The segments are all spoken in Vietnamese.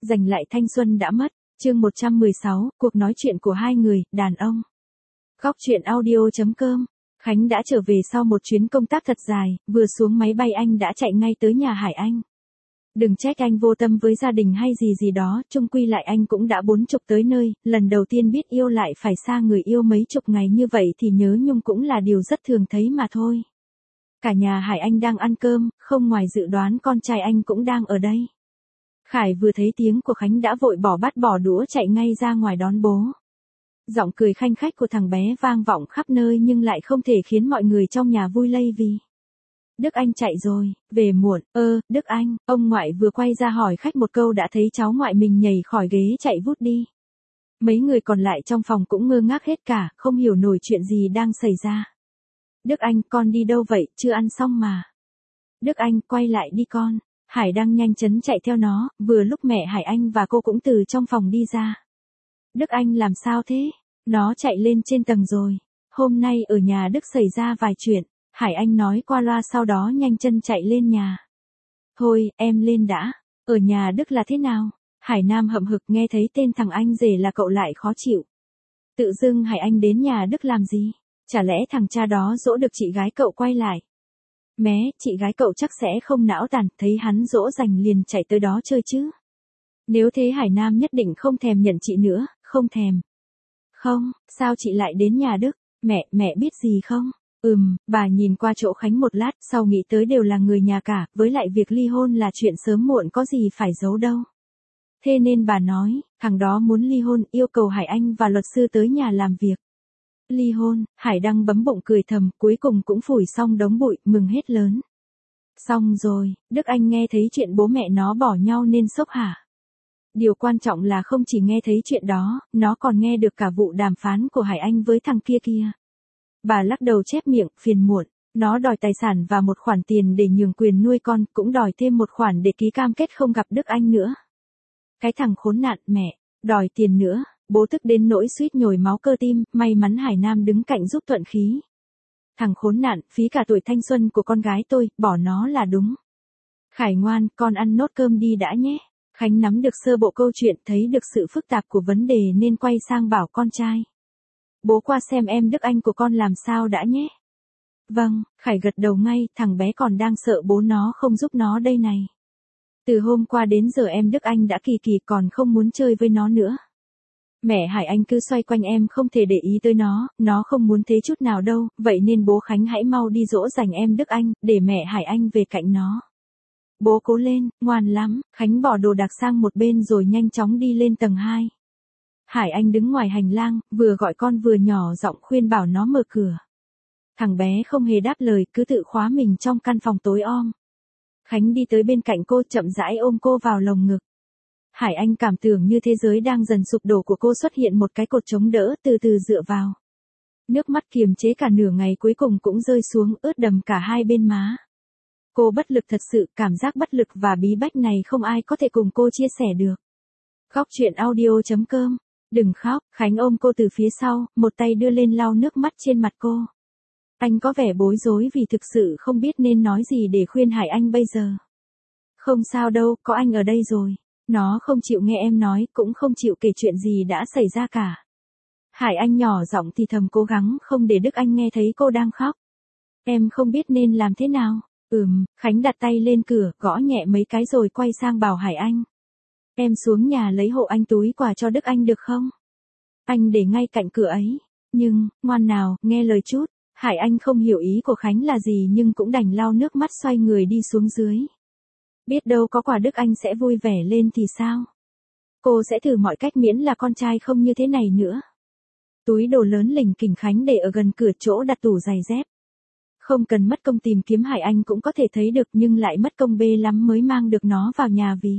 Giành lại thanh xuân đã mất, chương 116, cuộc nói chuyện của hai người, đàn ông. Góc chuyện audio.com. Khánh đã trở về sau một chuyến công tác thật dài, vừa xuống máy bay anh đã chạy ngay tới nhà Hải Anh. Đừng trách anh vô tâm với gia đình hay gì đó, chung quy lại anh cũng đã 40 tới nơi, lần đầu tiên biết yêu lại phải xa người yêu mấy chục ngày như vậy thì nhớ nhung cũng là điều rất thường thấy mà thôi. Cả nhà Hải Anh đang ăn cơm, không ngoài dự đoán con trai anh cũng đang ở đây. Khải vừa thấy tiếng của Khánh đã vội bỏ bát bỏ đũa chạy ngay ra ngoài đón bố. Giọng cười khanh khách của thằng bé vang vọng khắp nơi nhưng lại không thể khiến mọi người trong nhà vui lây vì Đức Anh chạy rồi, về muộn. Đức Anh, ông ngoại vừa quay ra hỏi khách một câu đã thấy cháu ngoại mình nhảy khỏi ghế chạy vút đi. Mấy người còn lại trong phòng cũng ngơ ngác hết cả, không hiểu nổi chuyện gì đang xảy ra. Đức Anh, con đi đâu vậy, chưa ăn xong mà. Đức Anh, quay lại đi con. Hải đang nhanh chóng chạy theo nó, vừa lúc mẹ Hải Anh và cô cũng từ trong phòng đi ra. Đức Anh làm sao thế? Nó chạy lên trên tầng rồi. Hôm nay ở nhà Đức xảy ra vài chuyện. Hải Anh nói qua loa sau đó nhanh chân chạy lên nhà. Thôi, em lên đã. Ở nhà Đức là thế nào? Hải Nam hậm hực nghe thấy tên thằng anh rể là cậu lại khó chịu. Tự dưng Hải Anh đến nhà Đức làm gì? Chả lẽ thằng cha đó dỗ được chị gái cậu quay lại? Mé, chị gái cậu chắc sẽ không não tàn, thấy hắn dỗ dành liền chạy tới đó chơi chứ. Nếu thế Hải Nam nhất định không thèm nhận chị nữa, không thèm. Không, sao chị lại đến nhà Đức? Mẹ biết gì không? Bà nhìn qua chỗ Khánh một lát, sau nghĩ tới đều là người nhà cả, với lại việc ly hôn là chuyện sớm muộn có gì phải giấu đâu. Thế nên bà nói, thằng đó muốn ly hôn, yêu cầu Hải Anh và luật sư tới nhà làm việc. Ly hôn, Hải Đăng bấm bụng cười thầm, cuối cùng cũng phủi xong đống bụi, mừng hết lớn. Xong rồi, Đức Anh nghe thấy chuyện bố mẹ nó bỏ nhau nên sốc hả? Điều quan trọng là không chỉ nghe thấy chuyện đó, nó còn nghe được cả vụ đàm phán của Hải Anh với thằng kia. Bà lắc đầu chép miệng, phiền muộn, nó đòi tài sản và một khoản tiền để nhường quyền nuôi con, cũng đòi thêm một khoản để ký cam kết không gặp Đức Anh nữa. Cái thằng khốn nạn mẹ, đòi tiền nữa. Bố tức đến nỗi suýt nhồi máu cơ tim, may mắn Hải Nam đứng cạnh giúp thuận khí. Thằng khốn nạn, phí cả tuổi thanh xuân của con gái tôi, bỏ nó là đúng. Khải ngoan, con ăn nốt cơm đi đã nhé. Khánh nắm được sơ bộ câu chuyện, thấy được sự phức tạp của vấn đề nên quay sang bảo con trai. Bố qua xem em Đức Anh của con làm sao đã nhé. Vâng, Khải gật đầu ngay, thằng bé còn đang sợ bố nó không giúp nó đây này. Từ hôm qua đến giờ em Đức Anh đã kỳ còn không muốn chơi với nó nữa. Mẹ Hải Anh cứ xoay quanh em không thể để ý tới nó không muốn thế chút nào đâu, vậy nên bố Khánh hãy mau đi dỗ dành em Đức Anh, để mẹ Hải Anh về cạnh nó. Bố cố lên, ngoan lắm, Khánh bỏ đồ đạc sang một bên rồi nhanh chóng đi lên tầng 2. Hải Anh đứng ngoài hành lang, vừa gọi con vừa nhỏ giọng khuyên bảo nó mở cửa. Thằng bé không hề đáp lời, cứ tự khóa mình trong căn phòng tối om. Khánh đi tới bên cạnh cô chậm rãi ôm cô vào lồng ngực. Hải Anh cảm tưởng như thế giới đang dần sụp đổ của cô xuất hiện một cái cột chống đỡ từ từ dựa vào. Nước mắt kiềm chế cả nửa ngày cuối cùng cũng rơi xuống ướt đầm cả hai bên má. Cô bất lực thật sự, cảm giác bất lực và bí bách này không ai có thể cùng cô chia sẻ được. Góc chuyện audio.com. Đừng khóc, Khánh ôm cô từ phía sau, một tay đưa lên lau nước mắt trên mặt cô. Anh có vẻ bối rối vì thực sự không biết nên nói gì để khuyên Hải Anh bây giờ. Không sao đâu, có anh ở đây rồi. Nó không chịu nghe em nói, cũng không chịu kể chuyện gì đã xảy ra cả. Hải Anh nhỏ giọng thì thầm cố gắng không để Đức Anh nghe thấy cô đang khóc. Em không biết nên làm thế nào. Khánh đặt tay lên cửa, gõ nhẹ mấy cái rồi quay sang bảo Hải Anh. Em xuống nhà lấy hộ anh túi quà cho Đức Anh được không? Anh để ngay cạnh cửa ấy. Nhưng, ngoan nào, nghe lời chút. Hải Anh không hiểu ý của Khánh là gì nhưng cũng đành lau nước mắt xoay người đi xuống dưới. Biết đâu có quà Đức Anh sẽ vui vẻ lên thì sao? Cô sẽ thử mọi cách miễn là con trai không như thế này nữa. Túi đồ lớn lỉnh kỉnh Khánh để ở gần cửa chỗ đặt tủ giày dép. Không cần mất công tìm kiếm Hải Anh cũng có thể thấy được nhưng lại mất công bê lắm mới mang được nó vào nhà vì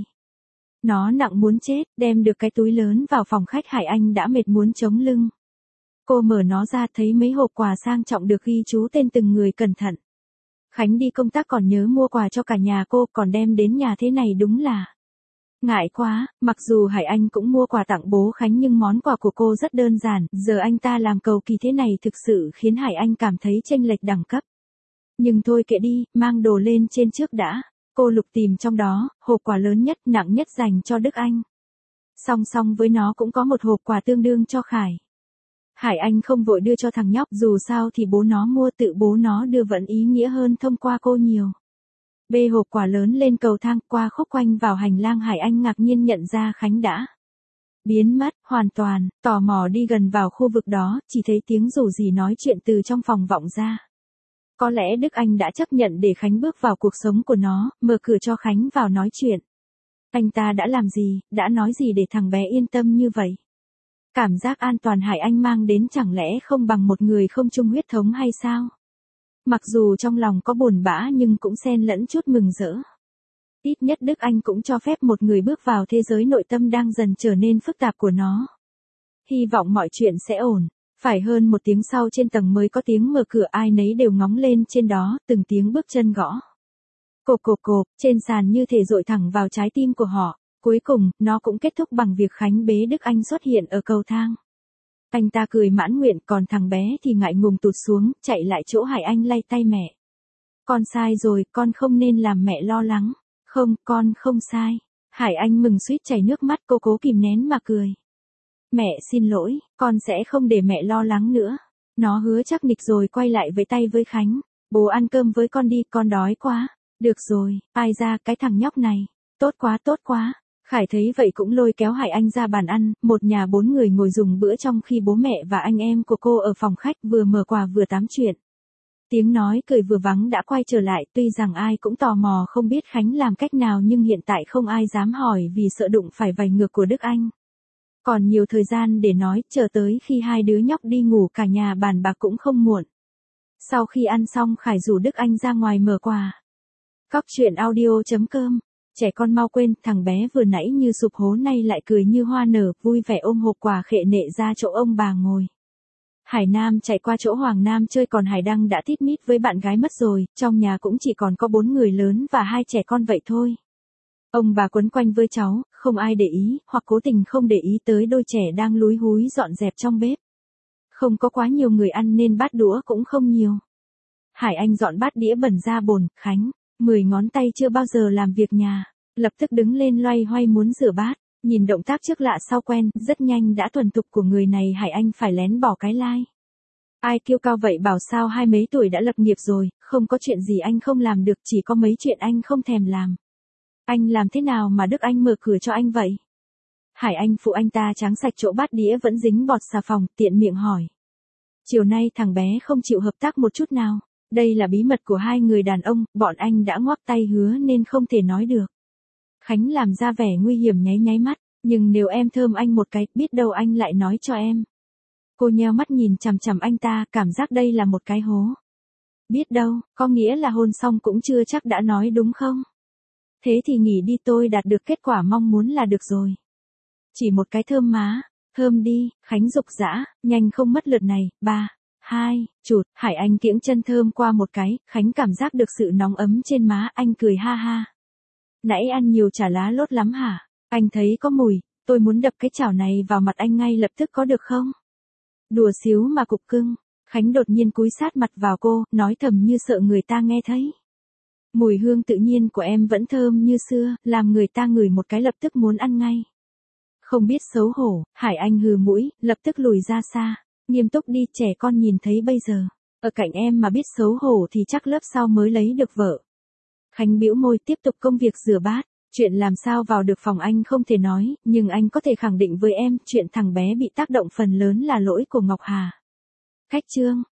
nó nặng muốn chết, đem được cái túi lớn vào phòng khách Hải Anh đã mệt muốn chống lưng. Cô mở nó ra thấy mấy hộp quà sang trọng được ghi chú tên từng người cẩn thận. Khánh đi công tác còn nhớ mua quà cho cả nhà cô, còn đem đến nhà thế này đúng là ngại quá. Mặc dù Hải Anh cũng mua quà tặng bố Khánh nhưng món quà của cô rất đơn giản, giờ anh ta làm cầu kỳ thế này thực sự khiến Hải Anh cảm thấy chênh lệch đẳng cấp. Nhưng thôi kệ đi, mang đồ lên trên trước đã. Cô lục tìm trong đó, hộp quà lớn nhất, nặng nhất dành cho Đức Anh. Song song với nó cũng có một hộp quà tương đương cho Khải. Hải Anh không vội đưa cho thằng nhóc, dù sao thì bố nó mua, tự bố nó đưa vẫn ý nghĩa hơn thông qua cô nhiều. Bê hộp quà lớn lên cầu thang, qua khúc quanh vào hành lang, Hải Anh ngạc nhiên nhận ra Khánh đã biến mất, hoàn toàn, tò mò đi gần vào khu vực đó, chỉ thấy tiếng rủ rỉ nói chuyện từ trong phòng vọng ra. Có lẽ Đức Anh đã chấp nhận để Khánh bước vào cuộc sống của nó, mở cửa cho Khánh vào nói chuyện. Anh ta đã làm gì, đã nói gì để thằng bé yên tâm như vậy? Cảm giác an toàn Hải Anh mang đến chẳng lẽ không bằng một người không chung huyết thống hay sao? Mặc dù trong lòng có buồn bã nhưng cũng xen lẫn chút mừng rỡ. Ít nhất Đức Anh cũng cho phép một người bước vào thế giới nội tâm đang dần trở nên phức tạp của nó. Hy vọng mọi chuyện sẽ ổn. Phải hơn một tiếng sau trên tầng mới có tiếng mở cửa, ai nấy đều ngóng lên trên đó, từng tiếng bước chân gõ. Cộp cộp cộp, trên sàn như thể dội thẳng vào trái tim của họ. Cuối cùng, nó cũng kết thúc bằng việc Khánh bế Đức Anh xuất hiện ở cầu thang. Anh ta cười mãn nguyện, còn thằng bé thì ngại ngùng tụt xuống, chạy lại chỗ Hải Anh lay tay mẹ. Con sai rồi, con không nên làm mẹ lo lắng. Không, con không sai. Hải Anh mừng suýt chảy nước mắt, cô cố kìm nén mà cười. Mẹ xin lỗi, con sẽ không để mẹ lo lắng nữa. Nó hứa chắc nịch rồi quay lại vẫy tay với Khánh. Bố ăn cơm với con đi, con đói quá. Được rồi, ai ra cái thằng nhóc này. Tốt quá tốt quá. Khải thấy vậy cũng lôi kéo Hải Anh ra bàn ăn, một nhà 4 người ngồi dùng bữa trong khi bố mẹ và anh em của cô ở phòng khách vừa mở quà vừa tám chuyện. Tiếng nói cười vừa vắng đã quay trở lại, tuy rằng ai cũng tò mò không biết Khánh làm cách nào nhưng hiện tại không ai dám hỏi vì sợ đụng phải vành ngược của Đức Anh. Còn nhiều thời gian để nói, chờ tới khi hai đứa nhóc đi ngủ cả nhà bàn bạc cũng không muộn. Sau khi ăn xong Khải rủ Đức Anh ra ngoài mở quà. Cóc truyện audio.com. Trẻ con mau quên, thằng bé vừa nãy như sụp hố nay lại cười như hoa nở, vui vẻ ôm hộp quà khệ nệ ra chỗ ông bà ngồi. Hải Nam chạy qua chỗ Hoàng Nam chơi, còn Hải Đăng đã tít mít với bạn gái mất rồi, trong nhà cũng chỉ còn có 4 người lớn và 2 trẻ con vậy thôi. Ông bà quấn quanh với cháu, không ai để ý, hoặc cố tình không để ý tới đôi trẻ đang lúi húi dọn dẹp trong bếp. Không có quá nhiều người ăn nên bát đũa cũng không nhiều. Hải Anh dọn bát đĩa bẩn ra bồn, Khánh, 10 ngón tay chưa bao giờ làm việc nhà, lập tức đứng lên loay hoay muốn rửa bát, nhìn động tác trước lạ sau quen, rất nhanh đã thuần thục của người này. Hải Anh phải lén bỏ cái like. Ai kiêu cao vậy bảo sao hai mấy tuổi đã lập nghiệp rồi, không có chuyện gì anh không làm được, chỉ có mấy chuyện anh không thèm làm. Anh làm thế nào mà Đức Anh mở cửa cho anh vậy? Hải Anh phụ anh ta tráng sạch chỗ bát đĩa vẫn dính bọt xà phòng, tiện miệng hỏi. Chiều nay thằng bé không chịu hợp tác một chút nào. Đây là bí mật của hai người đàn ông, bọn anh đã ngoắc tay hứa nên không thể nói được. Khánh làm ra vẻ nguy hiểm nháy nháy mắt, nhưng nếu em thơm anh một cái, biết đâu anh lại nói cho em. Cô nheo mắt nhìn chằm chằm anh ta, cảm giác đây là một cái hố. Biết đâu, có nghĩa là hôn xong cũng chưa chắc đã nói đúng không? Thế thì nghỉ đi, tôi đạt được kết quả mong muốn là được rồi. Chỉ một cái thơm má, thơm đi, Khánh dục dã, nhanh không mất lượt này, 3, 2, chụt, Hải Anh kiễng chân thơm qua một cái, Khánh cảm giác được sự nóng ấm trên má, anh cười ha ha. Nãy ăn nhiều chả lá lốt lắm hả? Anh thấy có mùi, tôi muốn đập cái chảo này vào mặt anh ngay lập tức có được không? Đùa xíu mà cục cưng. Khánh đột nhiên cúi sát mặt vào cô, nói thầm như sợ người ta nghe thấy. Mùi hương tự nhiên của em vẫn thơm như xưa, làm người ta ngửi một cái lập tức muốn ăn ngay. Không biết xấu hổ, Hải Anh hừ mũi, lập tức lùi ra xa. Nghiêm túc đi, trẻ con nhìn thấy bây giờ. Ở cạnh em mà biết xấu hổ thì chắc lớp sau mới lấy được vợ. Khánh bĩu môi tiếp tục công việc rửa bát. Chuyện làm sao vào được phòng anh không thể nói, nhưng anh có thể khẳng định với em, chuyện thằng bé bị tác động phần lớn là lỗi của Ngọc Hà. Khách trương,